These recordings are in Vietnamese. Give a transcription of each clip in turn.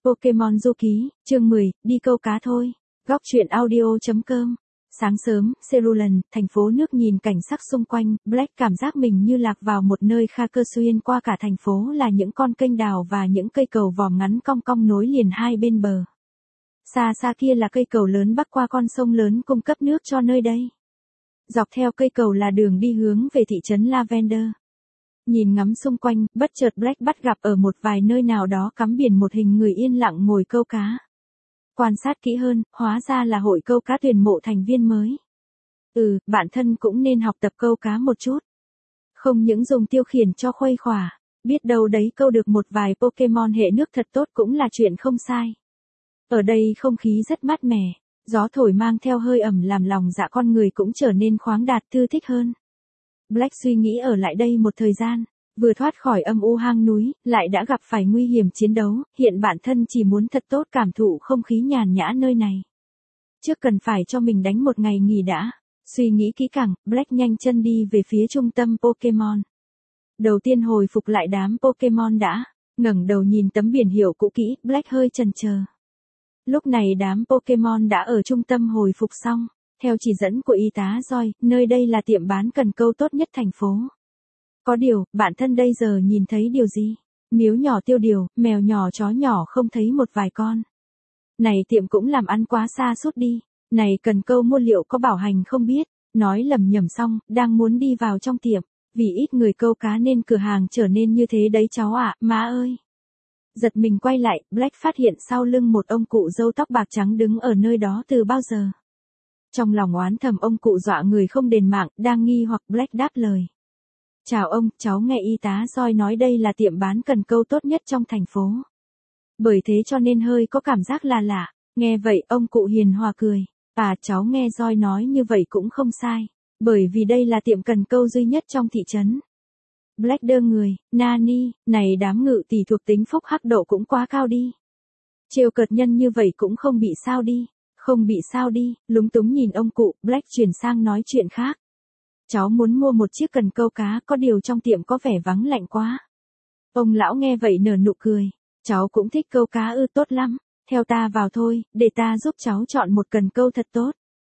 Pokemon Du Ký, chương 10, đi câu cá thôi. Góc truyện audio.com. Sáng sớm, Cerulean, thành phố nước nhìn cảnh sắc xung quanh, Black cảm giác mình như lạc vào một nơi kha cơ xuyên qua cả thành phố là những con kênh đào và những cây cầu vòm ngắn cong cong nối liền hai bên bờ. Xa xa kia là cây cầu lớn bắc qua con sông lớn cung cấp nước cho nơi đây. Dọc theo cây cầu là đường đi hướng về thị trấn Lavender. Nhìn ngắm xung quanh, bất chợt Black bắt gặp ở một vài nơi nào đó cắm biển một hình người yên lặng ngồi câu cá. Quan sát kỹ hơn, hóa ra là hội câu cá tuyển mộ thành viên mới. Bản thân cũng nên học tập câu cá một chút. Không những dùng tiêu khiển cho khuây khỏa, biết đâu đấy câu được một vài Pokemon hệ nước thật tốt cũng là chuyện không sai. Ở đây không khí rất mát mẻ, gió thổi mang theo hơi ẩm làm lòng dạ con người cũng trở nên khoáng đạt thư thích hơn. Black suy nghĩ ở lại đây một thời gian, vừa thoát khỏi âm u hang núi, lại đã gặp phải nguy hiểm chiến đấu, hiện bản thân chỉ muốn thật tốt cảm thụ không khí nhàn nhã nơi này. Trước cần phải cho mình đánh một ngày nghỉ đã, suy nghĩ kỹ càng, Black nhanh chân đi về phía trung tâm Pokemon. Đầu tiên hồi phục lại đám Pokemon đã, ngẩng đầu nhìn tấm biển hiệu cũ kỹ, Black hơi chần chờ. Lúc này đám Pokemon đã ở trung tâm hồi phục xong. Theo chỉ dẫn của y tá Joy, nơi đây là tiệm bán cần câu tốt nhất thành phố. Có điều, bản thân đây giờ nhìn thấy điều gì? Miếu nhỏ tiêu điều, mèo nhỏ chó nhỏ không thấy một vài con. Này tiệm cũng làm ăn quá xa suốt đi. Này cần câu mua liệu có bảo hành không biết. Nói lầm nhầm xong, đang muốn đi vào trong tiệm. Vì ít người câu cá nên cửa hàng trở nên như thế đấy cháu ạ, má ơi. Giật mình quay lại, Black phát hiện sau lưng một ông cụ râu tóc bạc trắng đứng ở nơi đó từ bao giờ. Trong lòng oán thầm ông cụ dọa người không đền mạng, đang nghi hoặc Black đáp lời. Chào ông, cháu nghe y tá Joy nói đây là tiệm bán cần câu tốt nhất trong thành phố. Bởi thế cho nên hơi có cảm giác là lạ. Nghe vậy ông cụ hiền hòa cười. Cháu nghe Joy nói như vậy cũng không sai. Bởi vì đây là tiệm cần câu duy nhất trong thị trấn. Black đơ người, Nani, này đám ngự tỷ thuộc tính phúc hắc độ cũng quá cao đi. Trêu cợt nhân như vậy cũng không bị sao đi. Không bị sao đi, lúng túng nhìn ông cụ, Black chuyển sang nói chuyện khác. Cháu muốn mua một chiếc cần câu cá, có điều trong tiệm có vẻ vắng lạnh quá. Ông lão nghe vậy nở nụ cười. Cháu cũng thích câu cá tốt lắm. Theo ta vào thôi, để ta giúp cháu chọn một cần câu thật tốt.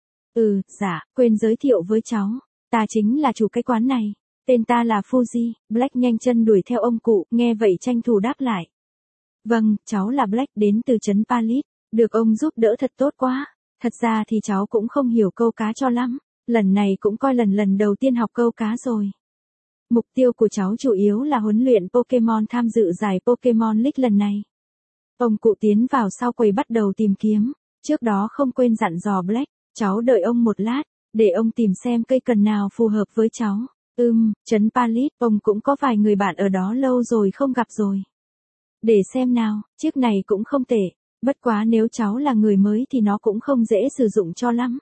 Dạ, quên giới thiệu với cháu. Ta chính là chủ cái quán này. Tên ta là Fuji. Black nhanh chân đuổi theo ông cụ, nghe vậy tranh thủ đáp lại. Vâng, cháu là Black đến từ trấn Palit. Được ông giúp đỡ thật tốt quá. Thật ra thì cháu cũng không hiểu câu cá cho lắm. Lần này cũng coi lần đầu tiên học câu cá rồi. Mục tiêu của cháu chủ yếu là huấn luyện Pokemon tham dự giải Pokemon League lần này. Ông cụ tiến vào sau quầy bắt đầu tìm kiếm. Trước đó không quên dặn dò Black. Cháu đợi ông một lát. Để ông tìm xem cây cần nào phù hợp với cháu. Trấn Palit, ông cũng có vài người bạn ở đó lâu rồi không gặp rồi. Để xem nào, chiếc này cũng không tệ. Bất quá nếu cháu là người mới thì nó cũng không dễ sử dụng cho lắm.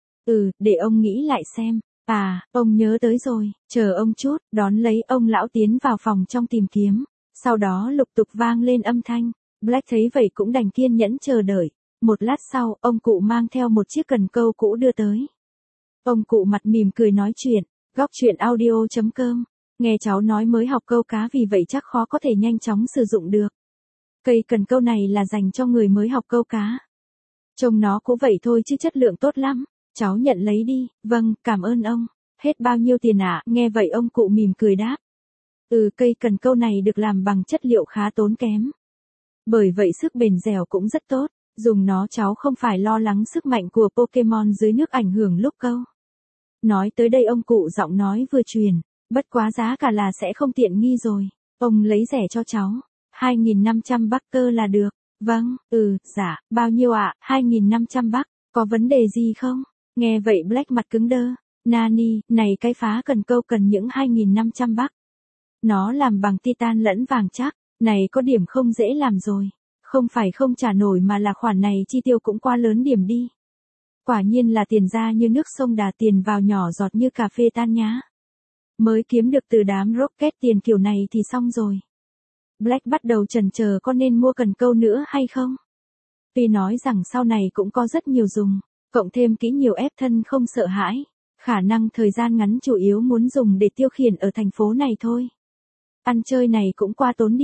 Để ông nghĩ lại xem. Ông nhớ tới rồi, chờ ông chút, đón lấy ông lão tiến vào phòng trong tìm kiếm. Sau đó lục tục vang lên âm thanh. Black thấy vậy cũng đành kiên nhẫn chờ đợi. Một lát sau, ông cụ mang theo một chiếc cần câu cũ đưa tới. Ông cụ mặt mỉm cười nói chuyện. Góc truyện audio.com. Nghe cháu nói mới học câu cá vì vậy chắc khó có thể nhanh chóng sử dụng được. Cây cần câu này là dành cho người mới học câu cá. Trông nó cũng vậy thôi chứ chất lượng tốt lắm. Cháu nhận lấy đi. Vâng, cảm ơn ông. Hết bao nhiêu tiền ạ? Nghe vậy ông cụ mỉm cười đáp. Cây cần câu này được làm bằng chất liệu khá tốn kém. Bởi vậy sức bền dẻo cũng rất tốt. Dùng nó cháu không phải lo lắng sức mạnh của Pokemon dưới nước ảnh hưởng lúc câu. Nói tới đây ông cụ giọng nói vừa truyền. Bất quá giá cả là sẽ không tiện nghi rồi. Ông lấy rẻ cho cháu. 2.500 Bắc cơ là được. Vâng, dạ, bao nhiêu ạ? 2.500 Bắc, có vấn đề gì không? Nghe vậy Black mặt cứng đơ. Nani, này cái phá cần câu cần những 2.500 Bắc. Nó làm bằng titan lẫn vàng chắc, này có điểm không dễ làm rồi. Không phải không trả nổi mà là khoản này chi tiêu cũng quá lớn điểm đi. Quả nhiên là tiền ra như nước sông Đà, tiền vào nhỏ giọt như cà phê tan nhá. Mới kiếm được từ đám rocket tiền kiểu này thì xong rồi. Black bắt đầu chần chờ có nên mua cần câu nữa hay không. Tuy nói rằng sau này cũng có rất nhiều dùng, cộng thêm kỹ nhiều ép thân không sợ hãi. Khả năng thời gian ngắn chủ yếu muốn dùng để tiêu khiển ở thành phố này thôi. Ăn chơi này cũng qua tốn điểm,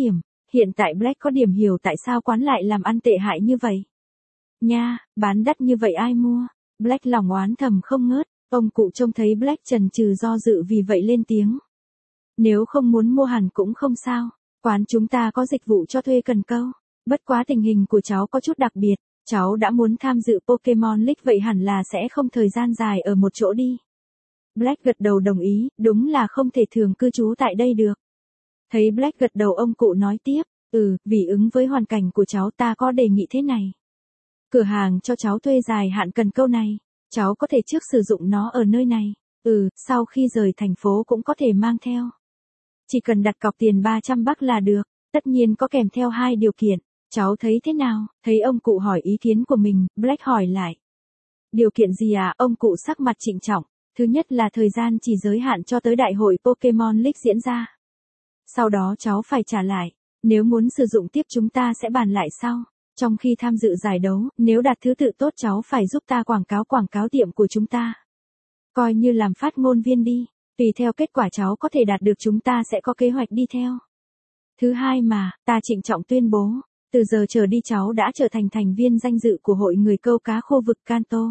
Hiện tại Black có điểm hiểu tại sao quán lại làm ăn tệ hại như vậy. Nha, bán đắt như vậy ai mua? Black lòng oán thầm không ngớt, ông cụ trông thấy Black chần chừ do dự vì vậy lên tiếng. Nếu không muốn mua hẳn cũng không sao, quán chúng ta có dịch vụ cho thuê cần câu. Bất quá tình hình của cháu có chút đặc biệt, cháu đã muốn tham dự Pokemon League vậy hẳn là sẽ không thời gian dài ở một chỗ đi. Black gật đầu đồng ý, đúng là không thể thường cư trú tại đây được. Thấy Black gật đầu ông cụ nói tiếp, vì ứng với hoàn cảnh của cháu ta có đề nghị thế này. Cửa hàng cho cháu thuê dài hạn cần câu này, cháu có thể trước sử dụng nó ở nơi này, sau khi rời thành phố cũng có thể mang theo. Chỉ cần đặt cọc tiền 300 Bucks là được, tất nhiên có kèm theo 2 điều kiện, cháu thấy thế nào? Thấy ông cụ hỏi ý kiến của mình, Black hỏi lại. Điều kiện gì à? Ông cụ sắc mặt trịnh trọng, thứ nhất là thời gian chỉ giới hạn cho tới đại hội Pokemon League diễn ra. Sau đó cháu phải trả lại, nếu muốn sử dụng tiếp chúng ta sẽ bàn lại sau. Trong khi tham dự giải đấu, nếu đạt thứ tự tốt cháu phải giúp ta quảng cáo tiệm của chúng ta. Coi như làm phát ngôn viên đi, tùy theo kết quả cháu có thể đạt được chúng ta sẽ có kế hoạch đi theo. Thứ hai mà, ta trịnh trọng tuyên bố, từ giờ trở đi cháu đã trở thành thành viên danh dự của hội người câu cá khu vực Kanto.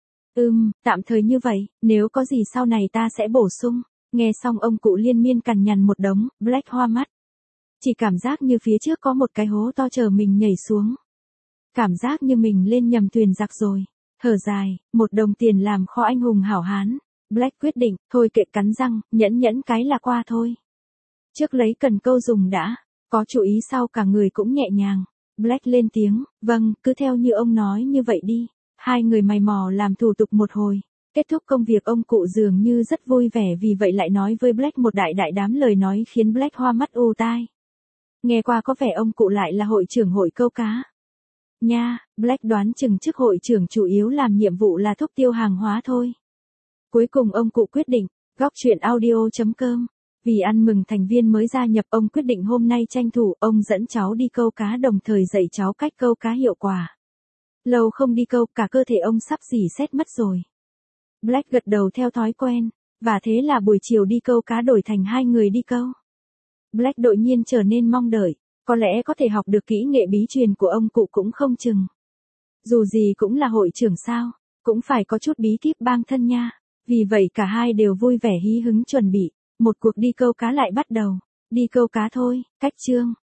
Tạm thời như vậy, nếu có gì sau này ta sẽ bổ sung. Nghe xong ông cụ liên miên cằn nhằn một đống, Black hoa mắt. Chỉ cảm giác như phía trước có một cái hố to chờ mình nhảy xuống. Cảm giác như mình lên nhầm thuyền giặc rồi. Thở dài, 1 đồng tiền làm kho anh hùng hảo hán. Black quyết định, thôi kệ cắn răng, nhẫn cái là qua thôi. Trước lấy cần câu dùng đã, có chú ý sau cả người cũng nhẹ nhàng. Black lên tiếng, vâng, cứ theo như ông nói như vậy đi. Hai người mày mò làm thủ tục một hồi. Kết thúc công việc ông cụ dường như rất vui vẻ vì vậy lại nói với Black một đại đám lời nói khiến Black hoa mắt ù tai. Nghe qua có vẻ ông cụ lại là hội trưởng hội câu cá. Nha, Black đoán chừng chức hội trưởng chủ yếu làm nhiệm vụ là thúc tiêu hàng hóa thôi. Cuối cùng ông cụ quyết định, góc chuyện audio.com. Vì ăn mừng thành viên mới gia nhập ông quyết định hôm nay tranh thủ ông dẫn cháu đi câu cá đồng thời dạy cháu cách câu cá hiệu quả. Lâu không đi câu cả cơ thể ông sắp rỉ sét mất rồi. Black gật đầu theo thói quen, và thế là buổi chiều đi câu cá đổi thành 2 người đi câu. Black đột nhiên trở nên mong đợi, có lẽ có thể học được kỹ nghệ bí truyền của ông cụ cũng không chừng. Dù gì cũng là hội trưởng sao, cũng phải có chút bí kíp bang thân nha. Vì vậy cả hai đều vui vẻ hí hứng chuẩn bị, một cuộc đi câu cá lại bắt đầu. Đi câu cá thôi, cách chương.